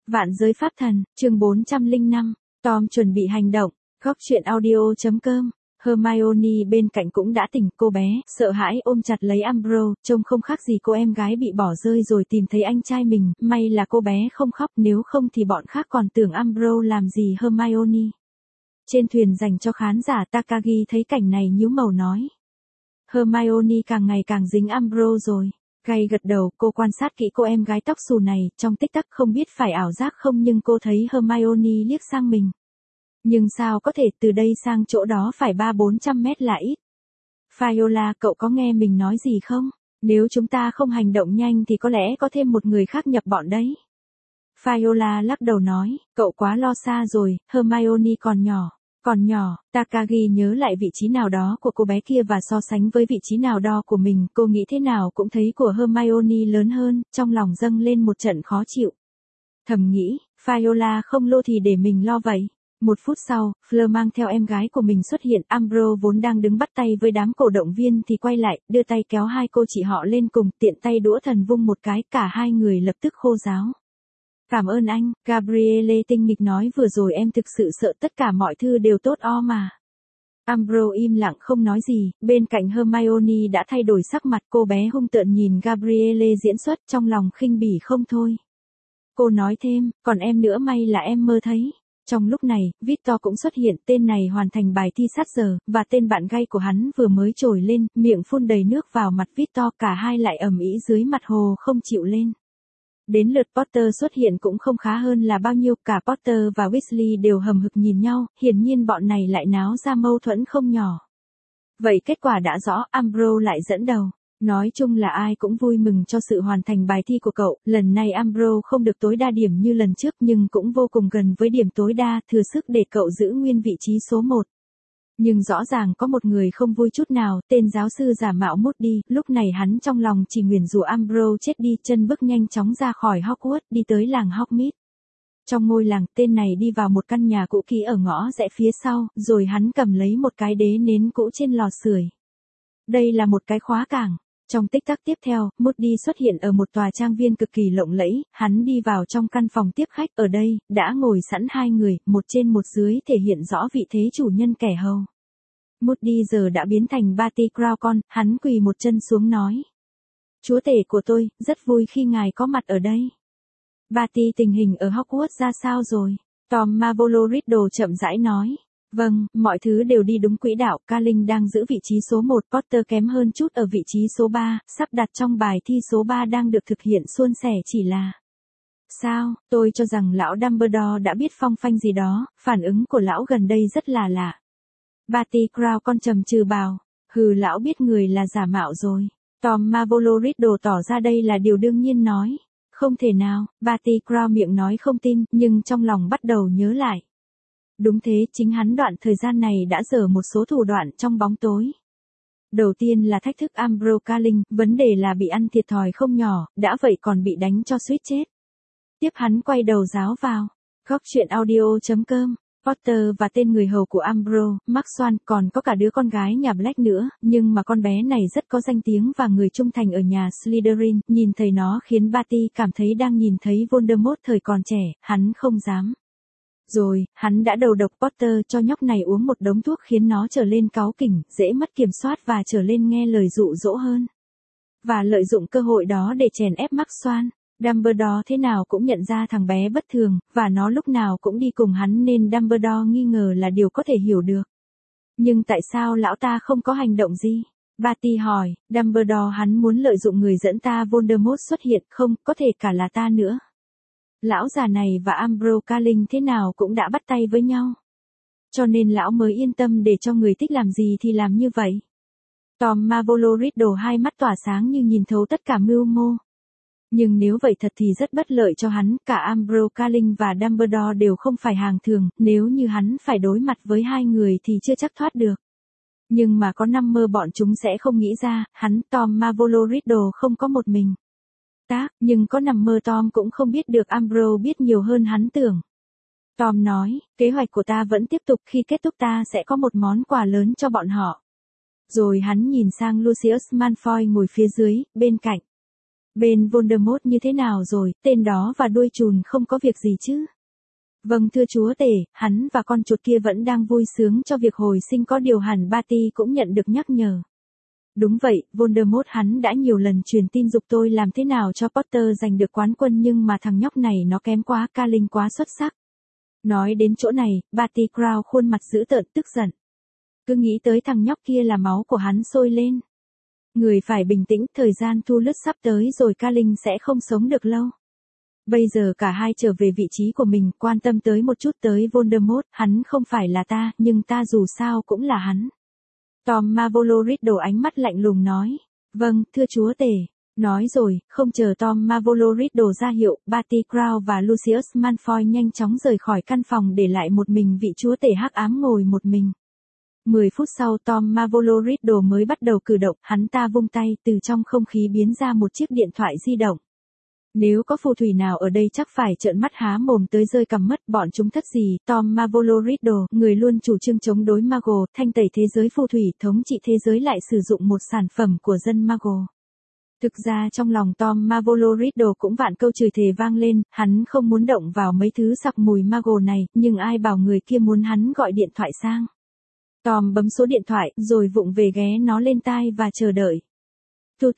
Vạn giới pháp thần, chương 405, Tom chuẩn bị hành động, góc chuyện audio.com. Hermione bên cạnh cũng đã tỉnh, cô bé, sợ hãi ôm chặt lấy Umbro, trông không khác gì cô em gái bị bỏ rơi rồi tìm thấy anh trai mình, may là cô bé không khóc, nếu không thì bọn khác còn tưởng Umbro làm gì Hermione. Trên thuyền dành cho khán giả, Takagi thấy cảnh này nhíu màu nói. Hermione càng ngày càng dính Umbro rồi. Gay gật đầu, cô quan sát kỹ cô em gái tóc xù này, trong tích tắc không biết phải ảo giác không nhưng cô thấy Hermione liếc sang mình. Nhưng sao có thể, từ đây sang chỗ đó phải 300-400 mét là ít. Viola, cậu có nghe mình nói gì không? Nếu chúng ta không hành động nhanh thì có lẽ có thêm một người khác nhập bọn đấy. Viola lắc đầu nói, cậu quá lo xa rồi, Hermione còn nhỏ. Còn nhỏ, Takagi nhớ lại vị trí nào đó của cô bé kia và so sánh với vị trí nào đó của mình, cô nghĩ thế nào cũng thấy của Hermione lớn hơn, trong lòng dâng lên một trận khó chịu. Thầm nghĩ, Viola không lô thì để mình lo vậy. Một phút sau, Fleur mang theo em gái của mình xuất hiện, Umbro vốn đang đứng bắt tay với đám cổ động viên thì quay lại, đưa tay kéo hai cô chị họ lên cùng, tiện tay đũa thần vung một cái, cả hai người lập tức khô ráo. Cảm ơn anh, Gabrielle tinh nghịch nói, vừa rồi em thực sự sợ tất cả mọi thứ đều tốt mà. Umbro im lặng không nói gì, bên cạnh Hermione đã thay đổi sắc mặt, cô bé hung tợn nhìn Gabrielle diễn xuất, trong lòng khinh bỉ không thôi. Cô nói thêm, còn em nữa, may là em mơ thấy. Trong lúc này, Victor cũng xuất hiện, tên này hoàn thành bài thi sát giờ, và tên bạn gay của hắn vừa mới trồi lên, miệng phun đầy nước vào mặt Victor, cả hai lại ầm ĩ dưới mặt hồ không chịu lên. Đến lượt Potter xuất hiện cũng không khá hơn là bao nhiêu, cả Potter và Weasley đều hầm hực nhìn nhau, hiển nhiên bọn này lại náo ra mâu thuẫn không nhỏ. Vậy kết quả đã rõ, Umbro lại dẫn đầu. Nói chung là ai cũng vui mừng cho sự hoàn thành bài thi của cậu, lần này Umbro không được tối đa điểm như lần trước nhưng cũng vô cùng gần với điểm tối đa, thừa sức để cậu giữ nguyên vị trí số 1. Nhưng rõ ràng có một người không vui chút nào, tên giáo sư giả mạo Moody, lúc này hắn trong lòng chỉ nguyền rủa Umbro chết đi, chân bước nhanh chóng ra khỏi Hogwarts, đi tới làng Hogsmeade. Trong ngôi làng, tên này đi vào một căn nhà cũ kỹ ở ngõ rẽ phía sau, rồi hắn cầm lấy một cái đế nến cũ trên lò sưởi. Đây là một cái khóa cảng. Trong tích tắc tiếp theo, Moody xuất hiện ở một tòa trang viên cực kỳ lộng lẫy, hắn đi vào trong căn phòng tiếp khách, ở đây, đã ngồi sẵn hai người, một trên một dưới thể hiện rõ vị thế chủ nhân kẻ hầu. Moody giờ đã biến thành Barty Crouch, hắn quỳ một chân xuống nói. Chúa tể của tôi, rất vui khi ngài có mặt ở đây. Barty, tình hình ở Hogwarts ra sao rồi? Tom Marvolo Riddle chậm rãi nói. Vâng, mọi thứ đều đi đúng quỹ đạo, Carling đang giữ vị trí số 1, Potter kém hơn chút ở vị trí số 3, sắp đặt trong bài thi số 3 đang được thực hiện suôn sẻ, chỉ là... Sao, tôi cho rằng lão Dumbledore đã biết phong phanh gì đó, phản ứng của lão gần đây rất là lạ. Barty Crouch trầm trừ bảo, lão biết người là giả mạo rồi. Tom Marvolo Riddle tỏ ra đây là điều đương nhiên nói. Không thể nào, Barty Crouch miệng nói không tin, nhưng trong lòng bắt đầu nhớ lại. Đúng thế, chính hắn đoạn thời gian này đã dở một số thủ đoạn trong bóng tối. Đầu tiên là thách thức Umbro Carling, vấn đề là bị ăn thiệt thòi không nhỏ, đã vậy còn bị đánh cho suýt chết. Tiếp hắn quay đầu giáo vào. Góc chuyện audio.com. Potter và tên người hầu của Umbro, Max Swan, còn có cả đứa con gái nhà Black nữa, nhưng mà con bé này rất có danh tiếng và người trung thành ở nhà Slytherin, nhìn thấy nó khiến Barty cảm thấy đang nhìn thấy Voldemort thời còn trẻ, hắn không dám. Rồi, hắn đã đầu độc Potter cho nhóc này uống một đống thuốc khiến nó trở lên cáu kỉnh, dễ mất kiểm soát và trở lên nghe lời dụ dỗ hơn. Và lợi dụng cơ hội đó để chèn ép Max Swan. Dumbledore thế nào cũng nhận ra thằng bé bất thường, và nó lúc nào cũng đi cùng hắn nên Dumbledore nghi ngờ là điều có thể hiểu được. Nhưng tại sao lão ta không có hành động gì? Barty hỏi, Dumbledore hắn muốn lợi dụng người dẫn ta Voldemort xuất hiện, không, có thể cả là ta nữa. Lão già này và Umbro Carling thế nào cũng đã bắt tay với nhau. Cho nên lão mới yên tâm để cho người thích làm gì thì làm như vậy. Tom Marvolo Riddle hai mắt tỏa sáng như nhìn thấu tất cả mưu mô. Nhưng nếu vậy thật thì rất bất lợi cho hắn, cả Umbro Carling và Dumbledore đều không phải hàng thường, nếu như hắn phải đối mặt với hai người thì chưa chắc thoát được. Nhưng mà có năm mơ bọn chúng sẽ không nghĩ ra, hắn Tom Marvolo Riddle không có một mình. Nhưng có nằm mơ Tom cũng không biết được Umbro biết nhiều hơn hắn tưởng. Tom nói, kế hoạch của ta vẫn tiếp tục, khi kết thúc ta sẽ có một món quà lớn cho bọn họ. Rồi hắn nhìn sang Lucius Malfoy ngồi phía dưới, bên cạnh. Bên Voldemort như thế nào rồi, tên đó và đuôi chùn không có việc gì chứ? Vâng thưa chúa tể, hắn và con chuột kia vẫn đang vui sướng cho việc hồi sinh, có điều hẳn Barty cũng nhận được nhắc nhở. Đúng vậy, Voldemort hắn đã nhiều lần truyền tin giục tôi làm thế nào cho Potter giành được quán quân, nhưng mà thằng nhóc này nó kém quá, Carling quá xuất sắc. Nói đến chỗ này, Barty Crouch khuôn mặt dữ tợn tức giận. Cứ nghĩ tới thằng nhóc kia là máu của hắn sôi lên. Người phải bình tĩnh, thời gian thu lướt sắp tới rồi, Carling sẽ không sống được lâu. Bây giờ cả hai trở về vị trí của mình, quan tâm tới một chút tới Voldemort, hắn không phải là ta, nhưng ta dù sao cũng là hắn. Tom Marvolo Riddle ánh mắt lạnh lùng nói. Vâng, thưa chúa tể. Nói rồi, không chờ Tom Marvolo Riddle ra hiệu, Barty Crouch và Lucius Malfoy nhanh chóng rời khỏi căn phòng, để lại một mình vị chúa tể hắc ám ngồi một mình. 10 phút sau Tom Marvolo Riddle mới bắt đầu cử động, hắn ta vung tay, từ trong không khí biến ra một chiếc điện thoại di động. Nếu có phù thủy nào ở đây chắc phải trợn mắt há mồm tới rơi cằm mất, bọn chúng thất gì. Tom Marvolo Riddle, người luôn chủ trương chống đối Muggle, thanh tẩy thế giới phù thủy, thống trị thế giới, lại sử dụng một sản phẩm của dân Muggle. Thực ra trong lòng Tom Marvolo Riddle cũng vạn câu chửi thề vang lên, hắn không muốn động vào mấy thứ sặc mùi Muggle này, nhưng ai bảo người kia muốn hắn gọi điện thoại sang. Tom bấm số điện thoại, rồi vụng về ghé nó lên tai và chờ đợi. Tu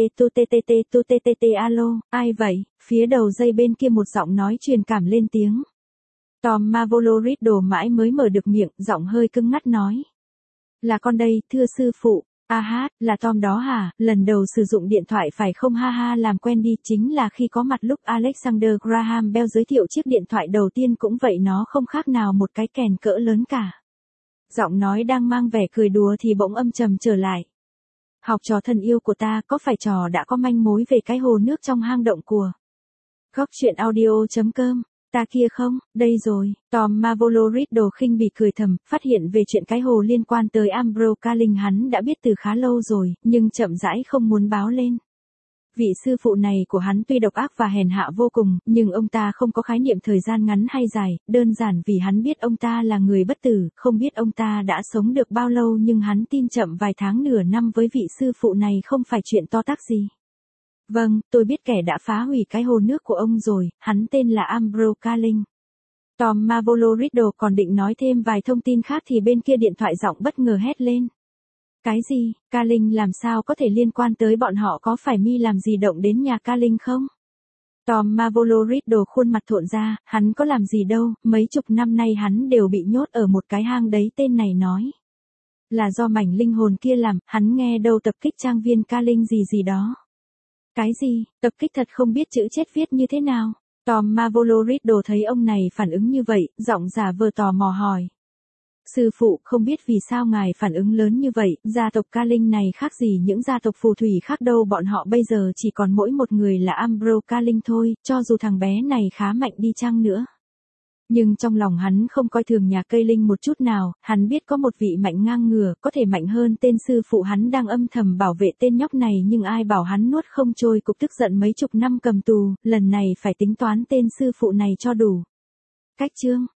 ttt alo, ai vậy? Phía đầu dây bên kia một giọng nói truyền cảm lên tiếng. Tom Marvolo Riddle mãi mới mở được miệng, giọng hơi cứng ngắt nói. Là con đây, thưa sư phụ. À hát, là Tom đó hả? Lần đầu sử dụng điện thoại phải không? Ha ha, làm quen đi, chính là khi có mặt lúc Alexander Graham Bell giới thiệu chiếc điện thoại đầu tiên cũng vậy, nó không khác nào một cái kèn cỡ lớn cả. Giọng nói đang mang vẻ cười đùa thì bỗng âm trầm trở lại. Học trò thân yêu của ta, có phải trò đã có manh mối về cái hồ nước trong hang động của Góc truyện audio.com? Ta kia không, đây rồi. Tom Marvolo Riddle khinh bỉ cười thầm, phát hiện về chuyện cái hồ liên quan tới Ambrose Carling hắn đã biết từ khá lâu rồi, nhưng chậm rãi không muốn báo lên. Vị sư phụ này của hắn tuy độc ác và hèn hạ vô cùng, nhưng ông ta không có khái niệm thời gian ngắn hay dài, đơn giản vì hắn biết ông ta là người bất tử, không biết ông ta đã sống được bao lâu, nhưng hắn tin chậm vài tháng nửa năm với vị sư phụ này không phải chuyện to tát gì. Vâng, tôi biết kẻ đã phá hủy cái hồ nước của ông rồi, hắn tên là Ambrose Carling. Tom Marvolo Riddle còn định nói thêm vài thông tin khác thì bên kia điện thoại giọng bất ngờ hét lên. Cái gì? Carling làm sao có thể liên quan tới bọn họ, có phải mi làm gì động đến nhà Carling không? Tom Marvolo Riddle khuôn mặt thộn ra, hắn có làm gì đâu, mấy chục năm nay hắn đều bị nhốt ở một cái hang đấy, tên này nói. Là do mảnh linh hồn kia làm, hắn nghe đâu tập kích trang viên Carling gì gì đó. Cái gì, tập kích thật không biết chữ chết viết như thế nào? Tom Marvolo Riddle thấy ông này phản ứng như vậy, giọng giả vờ tò mò hỏi. Sư phụ, không biết vì sao ngài phản ứng lớn như vậy, gia tộc Carling này khác gì những gia tộc phù thủy khác đâu, bọn họ bây giờ chỉ còn mỗi một người là Ambrose Carling thôi, cho dù thằng bé này khá mạnh đi chăng nữa. Nhưng trong lòng hắn không coi thường nhà cây linh một chút nào, hắn biết có một vị mạnh ngang ngửa, có thể mạnh hơn tên sư phụ hắn đang âm thầm bảo vệ tên nhóc này, nhưng ai bảo hắn nuốt không trôi cục tức giận mấy chục năm cầm tù, lần này phải tính toán tên sư phụ này cho đủ. Cách chương